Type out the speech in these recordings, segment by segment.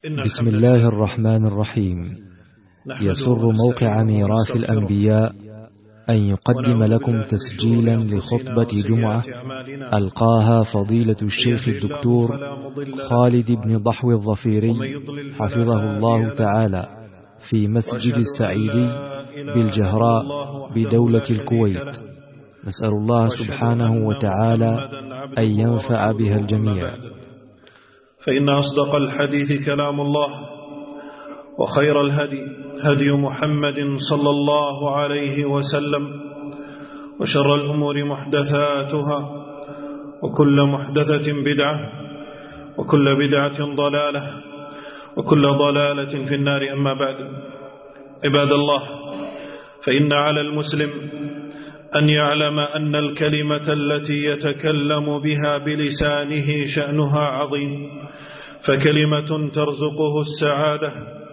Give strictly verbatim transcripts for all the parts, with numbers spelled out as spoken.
بسم الله الرحمن الرحيم. يسر موقع ميراث الأنبياء أن يقدم لكم تسجيلا لخطبة جمعة ألقاها فضيلة الشيخ الدكتور خالد بن ضحو الظفيري حفظه الله تعالى في مسجد السعيدي بالجهراء بدولة الكويت. نسأل الله سبحانه وتعالى أن ينفع بها الجميع. فإن أصدق الحديث كلام الله، وخير الهدي هدي محمد صلى الله عليه وسلم، وشر الأمور محدثاتها، وكل محدثة بدعة، وكل بدعة ضلالة، وكل ضلالة في النار. أما بعد، عباد الله، فإن على المسلم أن يعلم أن الكلمة التي يتكلم بها بلسانه شأنها عظيم، فكلمة ترزقه السعادة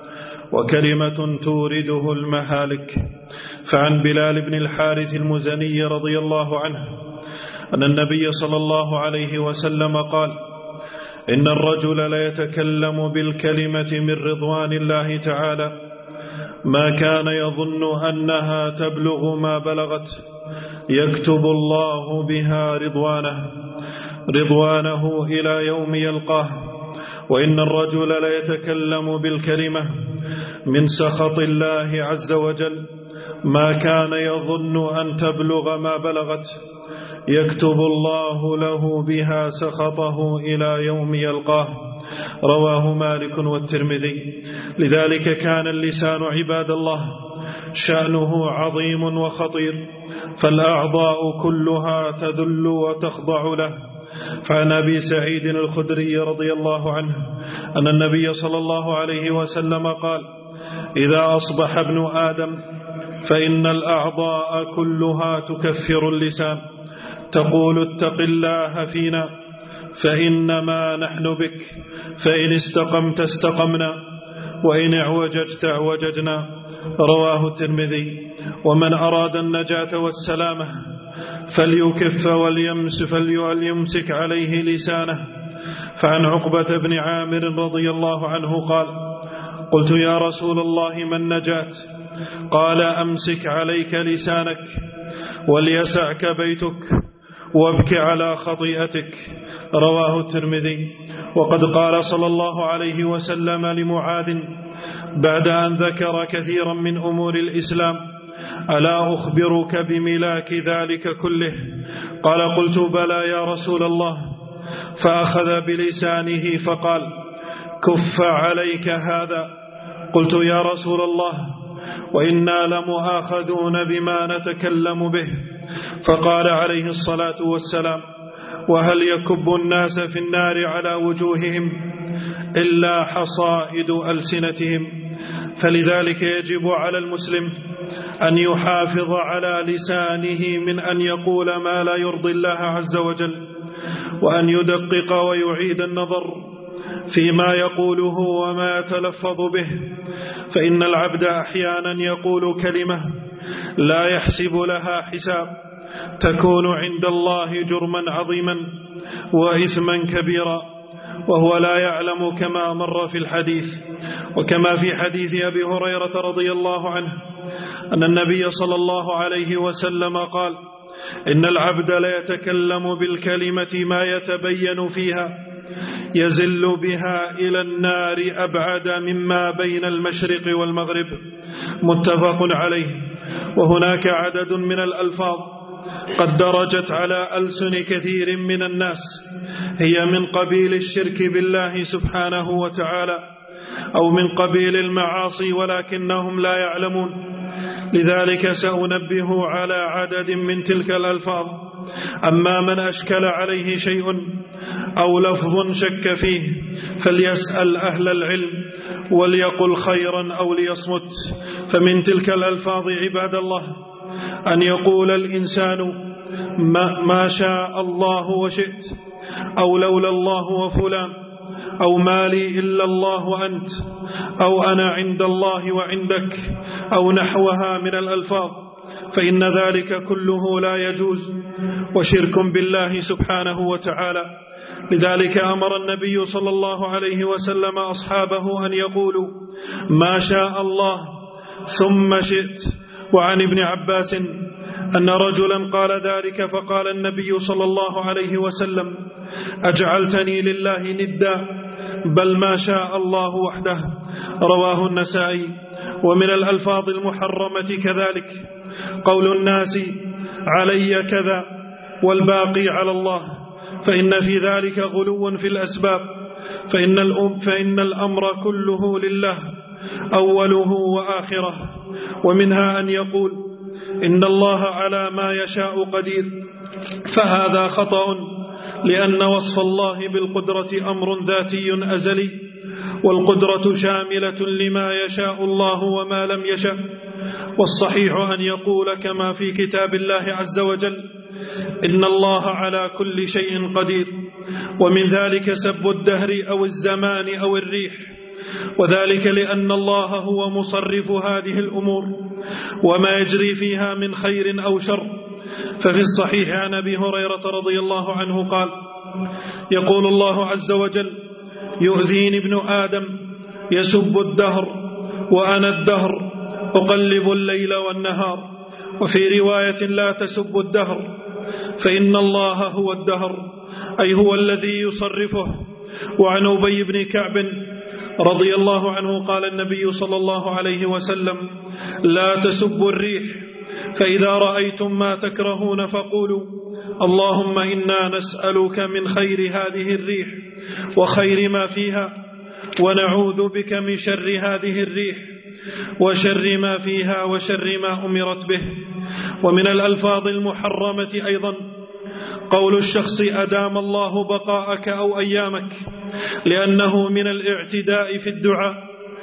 وكلمة تورده المهالك. فعن بلال بن الحارث المزني رضي الله عنه أن النبي صلى الله عليه وسلم قال: إن الرجل ليتكلم بالكلمة من رضوان الله تعالى ما كان يظن أنها تبلغ ما بلغت، يكتب الله بها رضوانه رضوانه إلى يوم يلقاه. وإن الرجل ليتكلم بالكلمة من سخط الله عز وجل ما كان يظن أن تبلغ ما بلغت، يكتب الله له بها سخطه إلى يوم يلقاه. رواه مالك والترمذي. لذلك كان اللسان عباد الله شأنه عظيم وخطير، فالأعضاء كلها تذل وتخضع له. فعن أبي سعيد الخدري رضي الله عنه أن النبي صلى الله عليه وسلم قال: إذا أصبح ابن آدم فإن الأعضاء كلها تكفر اللسان، تقول اتق الله فينا فإنما نحن بك، فإن استقمت استقمنا، وإن اعوججت اعوججنا. رواه الترمذي. ومن أراد النجاة والسلامة فليكف وليمس فليمسك عليه لسانه. فعن عقبة بن عامر رضي الله عنه قال: قلت يا رسول الله ما النجاة؟ قال: أمسك عليك لسانك وليسعك بيتك وابك على خطيئتك. رواه الترمذي. وقد قال صلى الله عليه وسلم لمعاذ بعد أن ذكر كثيرا من أمور الإسلام: ألا أخبرك بملاك ذلك كله؟ قال: قلت بلى يا رسول الله. فأخذ بلسانه فقال: كف عليك هذا. قلت يا رسول الله وإنا لمؤاخذون بما نتكلم به. فقال عليه الصلاة والسلام: وهل يكب الناس في النار على وجوههم إلا حصائد ألسنتهم؟ فلذلك يجب على المسلم أن يحافظ على لسانه من أن يقول ما لا يرضي الله عز وجل، وأن يدقق ويعيد النظر فيما يقوله وما يتلفظ به. فإن العبد أحيانا يقول كلمة لا يحسب لها حساب، تكون عند الله جرما عظيما وإثما كبيرا، وهو لا يعلم كما مر في الحديث. وكما في حديث أبي هريرة رضي الله عنه أن النبي صلى الله عليه وسلم قال: إن العبد ليتكلم بالكلمة ما يتبين فيها، يزل بها إلى النار أبعد مما بين المشرق والمغرب. متفق عليه. وهناك عدد من الألفاظ قد درجت على ألسن كثير من الناس هي من قبيل الشرك بالله سبحانه وتعالى، أو من قبيل المعاصي ولكنهم لا يعلمون. لذلك سأنبه على عدد من تلك الألفاظ. أما من أشكل عليه شيء أو لفظ شك فيه فليسأل أهل العلم وليقل خيرا أو ليصمت. فمن تلك الألفاظ عباد الله أن يقول الإنسان ما, ما شاء الله وشئت، أو لولا الله وفلان، أو ما لي إلا الله وأنت، أو أنا عند الله وعندك، أو نحوها من الألفاظ. فإن ذلك كله لا يجوز وشرك بالله سبحانه وتعالى، لذلك أمر النبي صلى الله عليه وسلم أصحابه أن يقولوا ما شاء الله ثم شئت. وعن ابن عباس أن رجلا قال ذلك فقال النبي صلى الله عليه وسلم أجعلتني لله ندا بل ما شاء الله وحده. رواه النسائي. ومن الألفاظ المحرمة كذلك قول الناس علي كذا والباقي على الله، فإن في ذلك غلو في الأسباب، فإن, الأم فإن الأمر كله لله أوله وآخره. ومنها أن يقول إن الله على ما يشاء قدير، فهذا خطأ، لأن وصف الله بالقدرة أمر ذاتي أزلي، والقدرة شاملة لما يشاء الله وما لم يشاء. والصحيح أن يقول كما في كتاب الله عز وجل إن الله على كل شيء قدير، ومن ذلك سب الدهر أو الزمان أو الريح، وذلك لأن الله هو مصرف هذه الأمور وما يجري فيها من خير أو شر. ففي الصحيح عن أبي هريرة رضي الله عنه قال يقول الله عز وجل يؤذيني ابن آدم يسب الدهر وأنا الدهر أقلب الليل والنهار. وفي رواية لا تسب الدهر فإن الله هو الدهر، أي هو الذي يصرفه. وعن أبي بن كعب رضي الله عنه قال النبي صلى الله عليه وسلم لا تسبوا الريح، فإذا رأيتم ما تكرهون فقولوا اللهم إنا نسألك من خير هذه الريح وخير ما فيها، ونعوذ بك من شر هذه الريح وشر ما فيها وشر ما أمرت به. ومن الألفاظ المحرمة أيضا قول الشخص أدام الله بقاءك أو أيامك، لأنه من الاعتداء في الدعاء،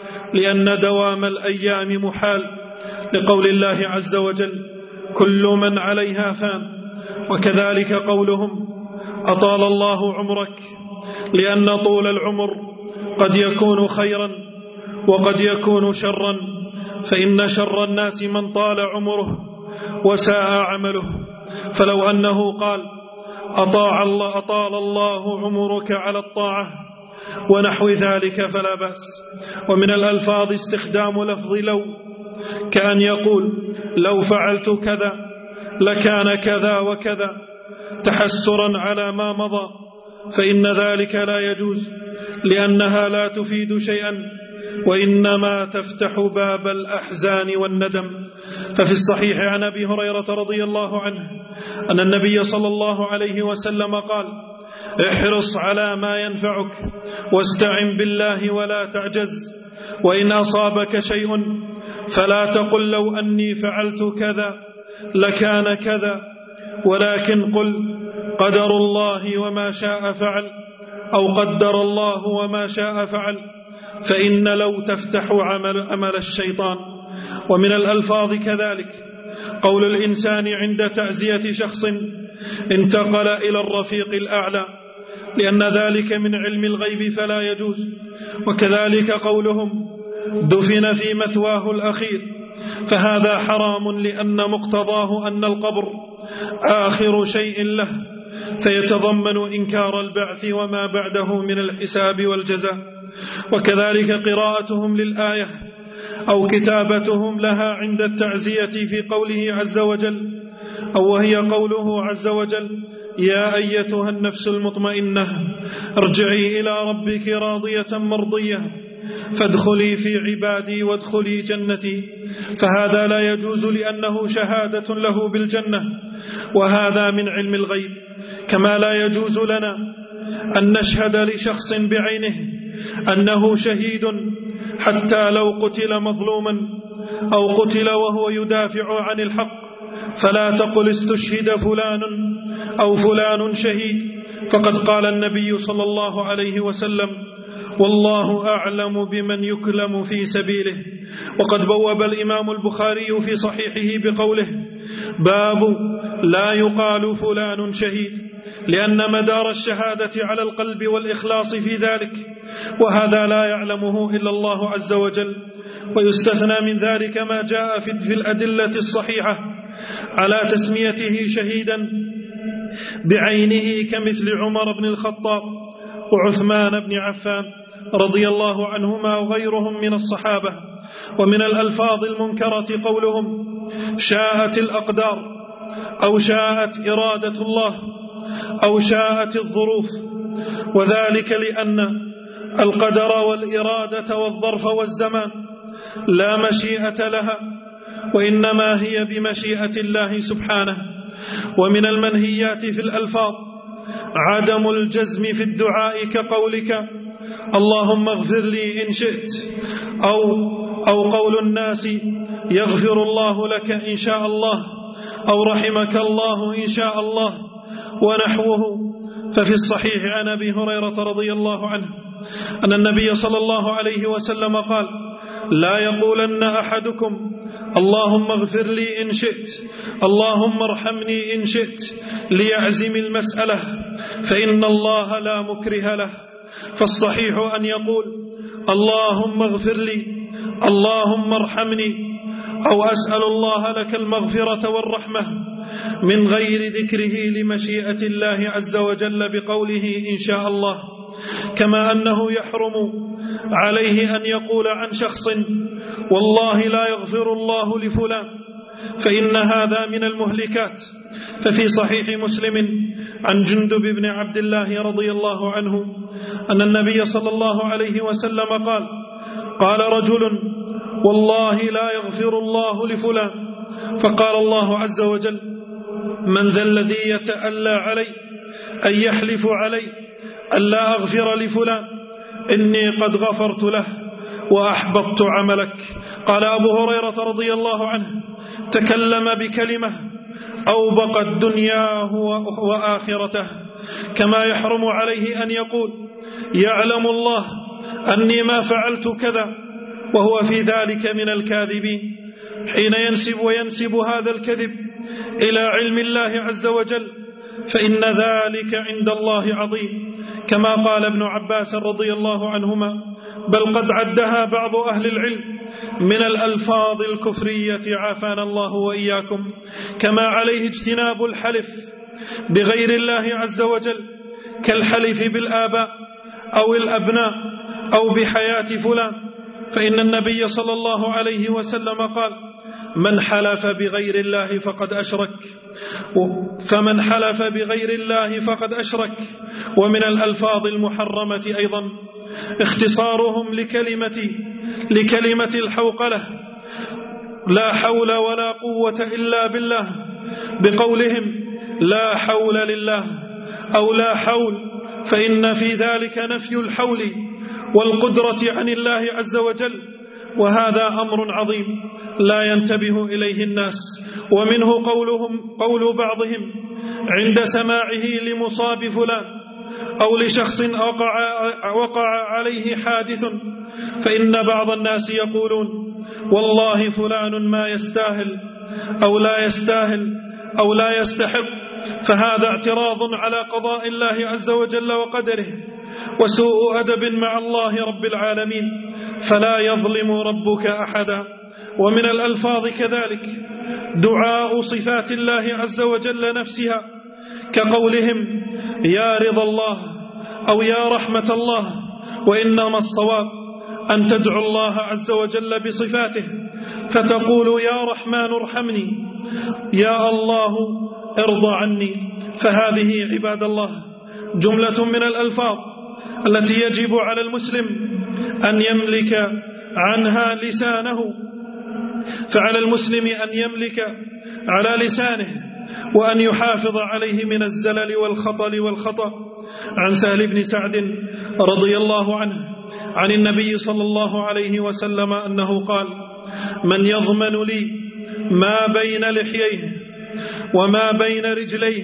لأن دوام الأيام محال، لقول الله عز وجل كل من عليها فان. وكذلك قولهم أطال الله عمرك، لأن طول العمر قد يكون خيرا وقد يكون شرا، فإن شر الناس من طال عمره وساء عمله. فلو أنه قال أطاع الله أطال الله عمرك على الطاعة ونحو ذلك فلا بأس. ومن الألفاظ استخدام لفظ لو، كأن يقول لو فعلت كذا لكان كذا وكذا تحسرا على ما مضى، فإن ذلك لا يجوز، لأنها لا تفيد شيئا وإنما تفتح باب الأحزان والندم. ففي الصحيح عن أبي هريرة رضي الله عنه أن النبي صلى الله عليه وسلم قال احرص على ما ينفعك واستعن بالله ولا تعجز، وإن أصابك شيء فلا تقل لو أني فعلت كذا لكان كذا، ولكن قل قدر الله وما شاء فعل، أو قدر الله وما شاء فعل، فإن لو تفتح عمل, عمل الشيطان. ومن الألفاظ كذلك قول الإنسان عند تعزية شخص انتقل إلى الرفيق الأعلى، لأن ذلك من علم الغيب فلا يجوز. وكذلك قولهم دفن في مثواه الأخير، فهذا حرام، لأن مقتضاه أن القبر آخر شيء له، فيتضمن إنكار البعث وما بعده من الحساب والجزاء. وكذلك قراءتهم للآية أو كتابتهم لها عند التعزية في قوله عز وجل، أو وهي قوله عز وجل يا أيتها النفس المطمئنة ارجعي إلى ربك راضية مرضية فادخلي في عبادي وادخلي جنتي. فهذا لا يجوز، لأنه شهادة له بالجنة، وهذا من علم الغيب. كما لا يجوز لنا أن نشهد لشخص بعينه أنه شهيد حتى لو قتل مظلوما أو قتل وهو يدافع عن الحق، فلا تقل استشهد فلان أو فلان شهيد، فقد قال النبي صلى الله عليه وسلم والله أعلم بمن يكلم في سبيله. وقد بوب الإمام البخاري في صحيحه بقوله باب لا يقال فلان شهيد، لأن مدار الشهادة على القلب والإخلاص في ذلك، وهذا لا يعلمه إلا الله عز وجل. ويستثنى من ذلك ما جاء في الأدلة الصحيحة على تسميته شهيدا بعينه كمثل عمر بن الخطاب وعثمان بن عفان رضي الله عنهما وغيرهم من الصحابة. ومن الألفاظ المنكرة قولهم شاءت الأقدار أو شاءت إرادة الله أو شاءت الظروف، وذلك لأن القدر والإرادة والظرف والزمان لا مشيئة لها، وإنما هي بمشيئة الله سبحانه. ومن المنهيات في الألفاظ عدم الجزم في الدعاء كقولك اللهم اغفر لي إن شئت، أو, أو قول الناس يغفر الله لك إن شاء الله، أو رحمك الله إن شاء الله ونحوه. ففي الصحيح عن أبي هريرة رضي الله عنه أن النبي صلى الله عليه وسلم قال لا يقولن أحدكم اللهم اغفر لي إن شئت، اللهم ارحمني إن شئت، ليعزم المسألة، فإن الله لا مكره له. فالصحيح أن يقول اللهم اغفر لي، اللهم ارحمني، أو أسأل الله لك المغفرة والرحمة، من غير ذكره لمشيئة الله عز وجل بقوله إن شاء الله. كما أنه يحرم عليه أن يقول عن شخص والله لا يغفر الله لفلان، فإن هذا من المهلكات. ففي صحيح مسلم عن جندب بن عبد الله رضي الله عنه أن النبي صلى الله عليه وسلم قال قال رجل والله لا يغفر الله لفلان، فقال الله عز وجل من ذا الذي يتألى علي أن يحلف علي ألا أغفر لفلان، إني قد غفرت له وأحبطت عملك. قال أبو هريرة رضي الله عنه تكلم بكلمة أوبقت دنياه وآخرته. كما يحرم عليه أن يقول يعلم الله أني ما فعلت كذا، وهو في ذلك من الكاذبين، حين ينسب وينسب هذا الكذب إلى علم الله عز وجل، فإن ذلك عند الله عظيم. كما قال ابن عباس رضي الله عنهما بل قد عدها بعض أهل العلم من الألفاظ الكفرية عافانا الله وإياكم. كما عليه اجتناب الحلف بغير الله عز وجل كالحلف بالآباء أو الأبناء أو بحياة فلان، فإن النبي صلى الله عليه وسلم قال من حلف بغير الله فقد أشرك، فمن حلف بغير الله فقد أشرك. ومن الألفاظ المحرمة أيضا اختصارهم لكلمة لكلمة الحوقلة لا حول ولا قوة إلا بالله بقولهم لا حول لله أو لا حول، فإن في ذلك نفي الحول والقدرة عن الله عز وجل، وهذا أمر عظيم لا ينتبه إليه الناس. ومنه قولهم قول بعضهم عند سماعه لمصاب فلان أو لشخص وقع, وقع عليه حادث، فإن بعض الناس يقولون والله فلان ما يستاهل أو لا يستاهل أو لا يستحق، فهذا اعتراض على قضاء الله عز وجل وقدره وسوء أدب مع الله رب العالمين، فلا يظلم ربك أحدا. ومن الألفاظ كذلك دعاء صفات الله عز وجل نفسها كقولهم يا رضا الله أو يا رحمة الله، وإنما الصواب أن تدعو الله عز وجل بصفاته، فتقول يا رحمن ارحمني، يا الله ارضى عني. فهذه عباد الله جملة من الألفاظ التي يجب على المسلم أن يملك عنها لسانه، فعلى المسلم أن يملك على لسانه وأن يحافظ عليه من الزلل والخطل والخطأ. عن سهل بن سعد رضي الله عنه عن النبي صلى الله عليه وسلم أنه قال من يضمن لي ما بين لحييه وما بين رجليه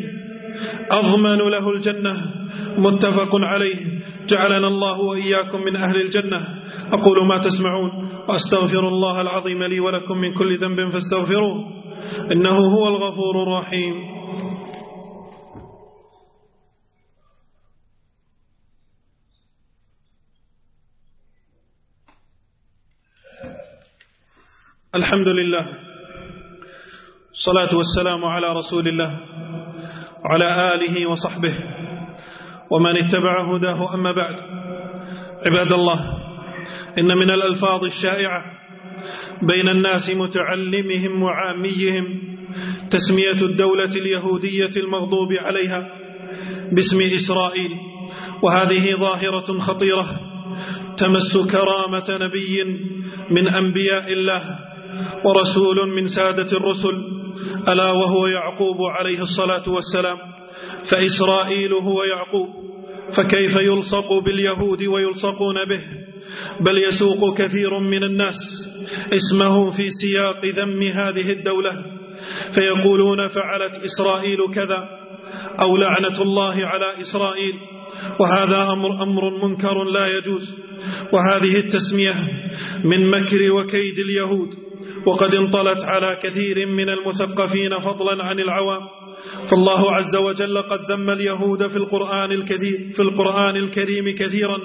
أضمن له الجنة، متفق عليه. جعلنا الله وإياكم من أهل الجنة. أقول ما تسمعون وأستغفر الله العظيم لي ولكم من كل ذنب فاستغفروه إنه هو الغفور الرحيم. الحمد لله، الصلاة والسلام على رسول الله وعلى آله وصحبه ومن اتبع هداه. أما بعد، عباد الله، إن من الألفاظ الشائعة بين الناس متعلمهم وعاميهم تسمية الدولة اليهودية المغضوب عليها باسم إسرائيل، وهذه ظاهرة خطيرة تمس كرامة نبي من أنبياء الله ورسول من سادة الرسل، ألا وهو يعقوب عليه الصلاة والسلام. فإسرائيل هو يعقوب، فكيف يلصق باليهود ويلصقون به؟ بل يسوق كثير من الناس اسمه في سياق ذم هذه الدولة، فيقولون فعلت إسرائيل كذا، أو لعنة الله على إسرائيل، وهذا أمر, أمر منكر لا يجوز. وهذه التسمية من مكر وكيد اليهود، وقد انطلت على كثير من المثقفين فضلا عن العوام. فالله عز وجل قد ذم اليهود في القرآن الكثير في القرآن الكريم كثيرا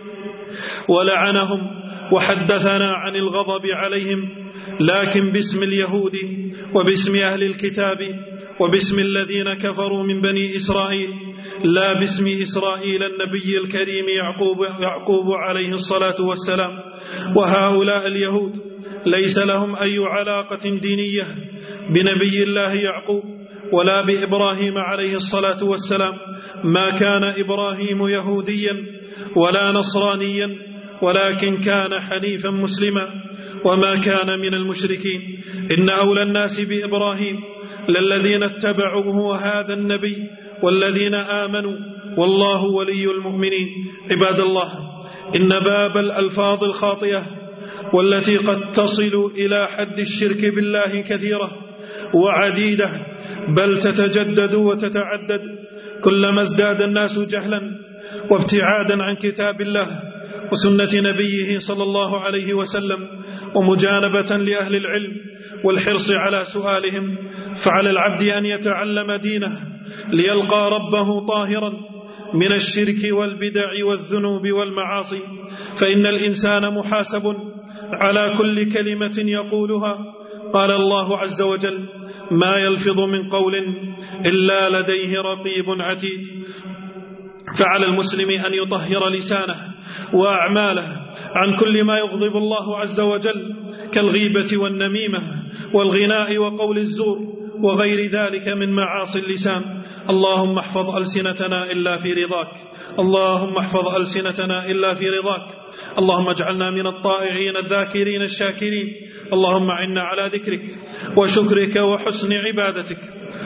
ولعنهم، وحدثنا عن الغضب عليهم، لكن باسم اليهود وباسم أهل الكتاب وباسم الذين كفروا من بني إسرائيل، لا باسم إسرائيل النبي الكريم يعقوب, يعقوب عليه الصلاة والسلام. وهؤلاء اليهود ليس لهم أي علاقة دينية بنبي الله يعقوب ولا بإبراهيم عليه الصلاة والسلام. ما كان إبراهيم يهوديا ولا نصرانيا، ولكن كان حنيفا مسلما وما كان من المشركين. إن أولى الناس بإبراهيم للذين اتبعوه هذا النبي والذين آمنوا، والله ولي المؤمنين. عباد الله، إن باب الألفاظ الخاطئة والتي قد تصل إلى حد الشرك بالله كثيرة وعديدة، بل تتجدد وتتعدد كلما ازداد الناس جهلا وابتعادا عن كتاب الله وسنة نبيه صلى الله عليه وسلم، ومجانبة لأهل العلم والحرص على سؤالهم. فعلى العبد أن يتعلم دينه ليلقى ربه طاهرا من الشرك والبدع والذنوب والمعاصي، فإن الإنسان محاسب على كل كلمة يقولها. قال الله عز وجل: ما يلفظ من قول إلا لديه رقيب عتيد. فعلى المسلم أن يطهر لسانه وأعماله عن كل ما يغضب الله عز وجل، كالغيبة والنميمة والغناء وقول الزور وغير ذلك من معاصي اللسان. اللهم احفظ ألسنتنا إلا في رضاك، اللهم احفظ ألسنتنا إلا في رضاك. اللهم اجعلنا من الطائعين الذاكرين الشاكرين. اللهم أعنا على ذكرك وشكرك وحسن عبادتك.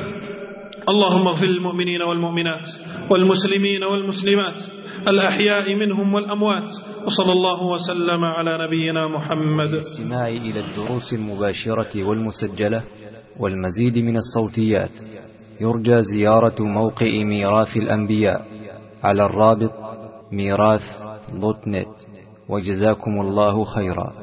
اللهم اغفر للمؤمنين والمؤمنات والمسلمين والمسلمات الأحياء منهم والأموات، وصلى الله وسلم على نبينا محمد. للاستماع إلى الدروس المباشرة والمسجلة والمزيد من الصوتيات يرجى زيارة موقع ميراث الأنبياء على الرابط ميراث دوت نت. وجزاكم الله خيرا.